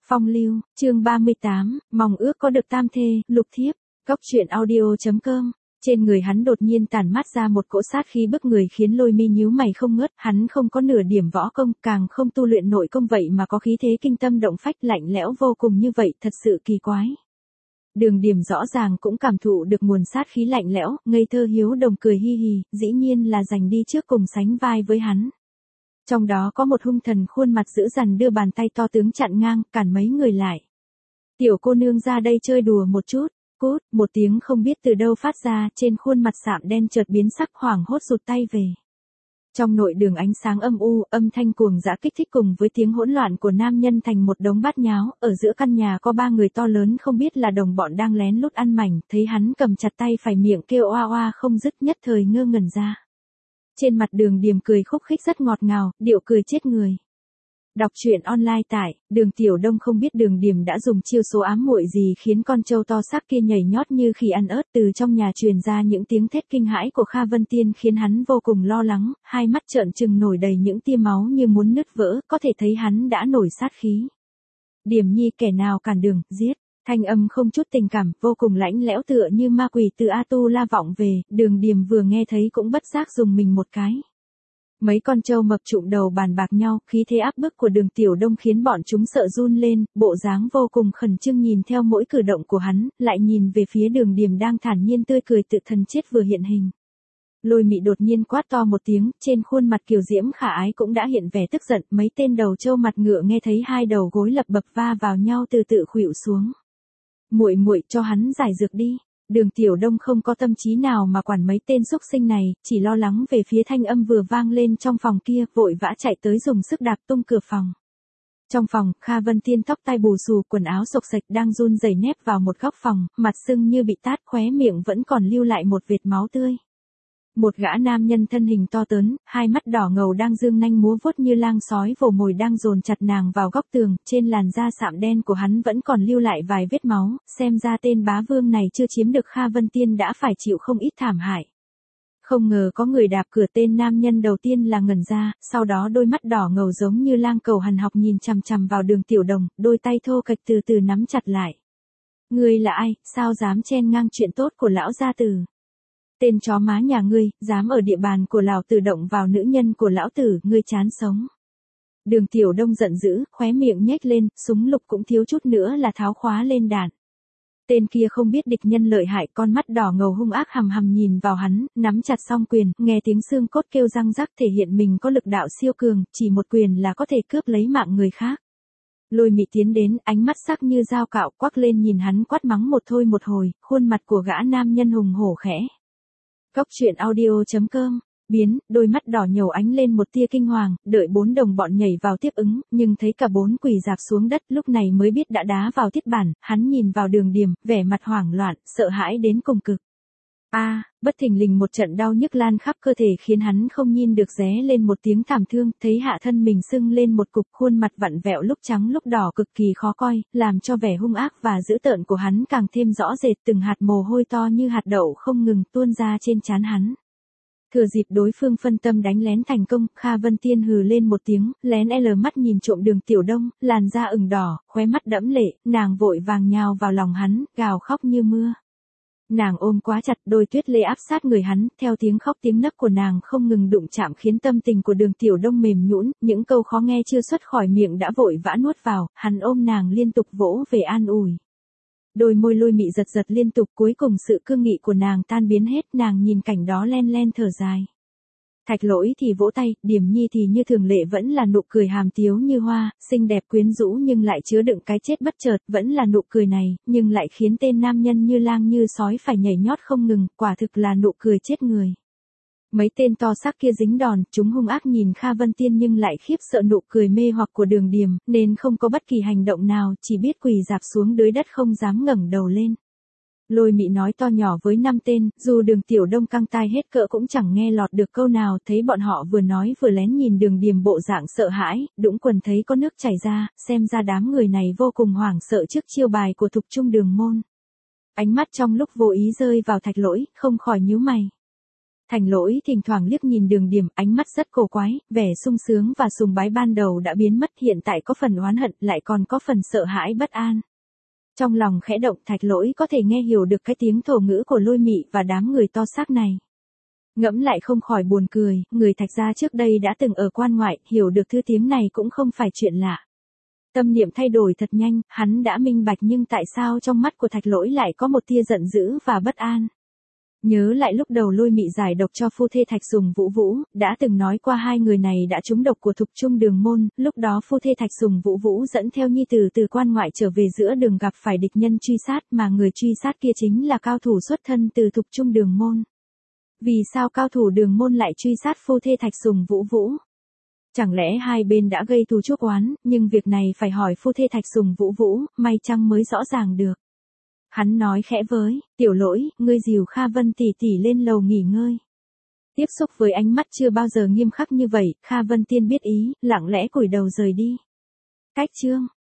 Phong lưu, chương 38, mong ước có được tam thê, lục thiếp, Cốc truyện audio.com. Trên người hắn đột nhiên tản mát ra một cỗ sát khí bức người khiến Lôi Mi nhíu mày không ngớt, hắn không có nửa điểm võ công, càng không tu luyện nội công vậy mà có khí thế kinh tâm động phách lạnh lẽo vô cùng như vậy, thật sự kỳ quái. Đường Điểm rõ ràng cũng cảm thụ được nguồn sát khí lạnh lẽo, ngây thơ hiếu đồng cười hi hi, dĩ nhiên là giành đi trước cùng sánh vai với hắn. Trong đó có một hung thần khuôn mặt dữ dằn đưa bàn tay to tướng chặn ngang, cản mấy người lại. Tiểu cô nương ra đây chơi đùa một chút, cút, một tiếng không biết từ đâu phát ra, trên khuôn mặt sạm đen chợt biến sắc hoảng hốt rụt tay về. Trong nội đường ánh sáng âm u, âm thanh cuồng dã kích thích cùng với tiếng hỗn loạn của nam nhân thành một đống bát nháo, ở giữa căn nhà có ba người to lớn không biết là đồng bọn đang lén lút ăn mảnh, thấy hắn cầm chặt tay phải miệng kêu oa oa không dứt nhất thời ngơ ngẩn ra. Trên mặt Đường Điểm cười khúc khích rất ngọt ngào, điệu cười chết người. Đọc truyện online tại Đường Tiểu Đông không biết Đường Điểm đã dùng chiêu số ám muội gì khiến con trâu to xác kia nhảy nhót như khỉ ăn ớt, từ trong nhà truyền ra những tiếng thét kinh hãi của Kha Vân Tiên khiến hắn vô cùng lo lắng, hai mắt trợn trừng nổi đầy những tia máu như muốn nứt vỡ, có thể thấy hắn đã nổi sát khí. Điểm nhi, kẻ nào cản đường, giết. Thanh âm không chút tình cảm, vô cùng lãnh lẽo tựa như ma quỷ từ A Tu La vọng về, Đường Điểm vừa nghe thấy cũng bất giác dùng mình một cái. Mấy con trâu mập trụm đầu bàn bạc nhau, khí thế áp bức của Đường Tiểu Đông khiến bọn chúng sợ run lên, bộ dáng vô cùng khẩn trương nhìn theo mỗi cử động của hắn, lại nhìn về phía Đường Điểm đang thản nhiên tươi cười tự thần chết vừa hiện hình. Lôi Mị đột nhiên quát to một tiếng, trên khuôn mặt kiều diễm khả ái cũng đã hiện vẻ tức giận, mấy tên đầu trâu mặt ngựa nghe thấy hai đầu gối lập bập va vào nhau từ từ khuỵu xuống. Muội muội, cho hắn giải dược đi. Đường Tiểu Đông không có tâm trí nào mà quản mấy tên xúc sinh này, chỉ lo lắng về phía thanh âm vừa vang lên trong phòng kia, vội vã chạy tới dùng sức đạp tung cửa phòng. Trong phòng, Kha Vân Tiên tóc tai bù xù, quần áo xộc xệch đang run rẩy nép vào một góc phòng, mặt sưng như bị tát, khóe miệng vẫn còn lưu lại một vệt máu tươi. Một gã nam nhân thân hình to lớn, hai mắt đỏ ngầu đang dương nanh múa vuốt như lang sói vồ mồi đang dồn chặt nàng vào góc tường, trên làn da sạm đen của hắn vẫn còn lưu lại vài vết máu, xem ra tên bá vương này chưa chiếm được Kha Vân Tiên đã phải chịu không ít thảm hại. Không ngờ có người đạp cửa, tên nam nhân đầu tiên là ngẩn ra, sau đó đôi mắt đỏ ngầu giống như lang cầu hằn học nhìn chằm chằm vào Đường Tiểu Đông, đôi tay thô kệch từ từ nắm chặt lại. Ngươi là ai, sao dám chen ngang chuyện tốt của lão gia tử? Tên chó má nhà ngươi, dám ở địa bàn của lão tử động vào nữ nhân của lão tử, ngươi chán sống. Đường Tiểu Đông giận dữ, khóe miệng nhếch lên, súng lục cũng thiếu chút nữa là tháo khóa lên đạn. Tên kia không biết địch nhân lợi hại, con mắt đỏ ngầu hung ác hằm hằm nhìn vào hắn, nắm chặt song quyền, nghe tiếng xương cốt kêu răng rắc thể hiện mình có lực đạo siêu cường, chỉ một quyền là có thể cướp lấy mạng người khác. Lôi Mị tiến đến, ánh mắt sắc như dao cạo, quắc lên nhìn hắn quát mắng một thôi một hồi, khuôn mặt của gã nam nhân hùng hổ khẽ. Cốc truyện audio.com, biến, đôi mắt đỏ nhầu ánh lên một tia kinh hoàng, đợi bốn đồng bọn nhảy vào tiếp ứng, nhưng thấy cả bốn quỳ rạp xuống đất, lúc này mới biết đã đá vào thiết bản, hắn nhìn vào Đường Điểm, vẻ mặt hoảng loạn, sợ hãi đến cùng cực. Bất thình lình một trận đau nhức lan khắp cơ thể khiến hắn không nhìn được ré lên một tiếng thảm thương, thấy hạ thân mình sưng lên một cục, khuôn mặt vặn vẹo lúc trắng lúc đỏ cực kỳ khó coi, làm cho vẻ hung ác và dữ tợn của hắn càng thêm rõ rệt, từng hạt mồ hôi to như hạt đậu không ngừng tuôn ra trên trán hắn. Thừa dịp đối phương phân tâm đánh lén thành công, Kha Vân Tiên hừ lên một tiếng, lén mắt nhìn trộm Đường Tiểu Đông, làn da ửng đỏ, khóe mắt đẫm lệ, nàng vội vàng nhào vào lòng hắn, gào khóc như mưa. Nàng ôm quá chặt, đôi tuyết lê áp sát người hắn, theo tiếng khóc tiếng nấc của nàng không ngừng đụng chạm khiến tâm tình của Đường Tiểu Đông mềm nhũn, những câu khó nghe chưa xuất khỏi miệng đã vội vã nuốt vào, hắn ôm nàng liên tục vỗ về an ủi. Đôi môi Lôi Mị giật giật liên tục, cuối cùng sự cương nghị của nàng tan biến hết, nàng nhìn cảnh đó len len thở dài. Thạch Lỗi thì vỗ tay, Điểm Nhi thì như thường lệ vẫn là nụ cười hàm tiếu như hoa, xinh đẹp quyến rũ nhưng lại chứa đựng cái chết bất chợt, vẫn là nụ cười này, nhưng lại khiến tên nam nhân như lang như sói phải nhảy nhót không ngừng, quả thực là nụ cười chết người. Mấy tên to xác kia dính đòn, chúng hung ác nhìn Kha Vân Tiên nhưng lại khiếp sợ nụ cười mê hoặc của Đường Điểm, nên không có bất kỳ hành động nào, chỉ biết quỳ rạp xuống dưới đất không dám ngẩng đầu lên. Lôi Mị nói to nhỏ với 5 tên, dù Đường Tiểu Đông căng tai hết cỡ cũng chẳng nghe lọt được câu nào, thấy bọn họ vừa nói vừa lén nhìn Đường Điểm bộ dạng sợ hãi, đũng quần thấy có nước chảy ra, xem ra đám người này vô cùng hoảng sợ trước chiêu bài của thục trung Đường môn. Ánh mắt trong lúc vô ý rơi vào Thạch Lỗi, không khỏi nhíu mày. Thành Lỗi thỉnh thoảng liếc nhìn Đường Điểm, ánh mắt rất cổ quái, vẻ sung sướng và sùng bái ban đầu đã biến mất, hiện tại có phần oán hận, lại còn có phần sợ hãi bất an. Trong lòng khẽ động, Thạch Lỗi có thể nghe hiểu được cái tiếng thổ ngữ của Lôi Mị và đám người to xác này. Ngẫm lại không khỏi buồn cười, người Thạch gia trước đây đã từng ở quan ngoại, hiểu được thứ tiếng này cũng không phải chuyện lạ. Tâm niệm thay đổi thật nhanh, hắn đã minh bạch, nhưng tại sao trong mắt của Thạch Lỗi lại có một tia giận dữ và bất an. Nhớ lại lúc đầu Lôi Mị giải độc cho phu thê Thạch Sùng Vũ Vũ, đã từng nói qua hai người này đã trúng độc của Thục Trung Đường môn, lúc đó phu thê Thạch Sùng Vũ Vũ dẫn theo nhi tử từ quan ngoại trở về, giữa đường gặp phải địch nhân truy sát, mà người truy sát kia chính là cao thủ xuất thân từ Thục Trung Đường môn. Vì sao cao thủ Đường môn lại truy sát phu thê Thạch Sùng Vũ Vũ? Chẳng lẽ hai bên đã gây thù chuốc oán, nhưng việc này phải hỏi phu thê Thạch Sùng Vũ Vũ, may chăng mới rõ ràng được. Hắn nói khẽ với, Tiểu Lỗi, ngươi dìu Kha Vân tỷ tỷ lên lầu nghỉ ngơi. Tiếp xúc với ánh mắt chưa bao giờ nghiêm khắc như vậy, Kha Vân Tiên biết ý, lặng lẽ cúi đầu rời đi. Cách chương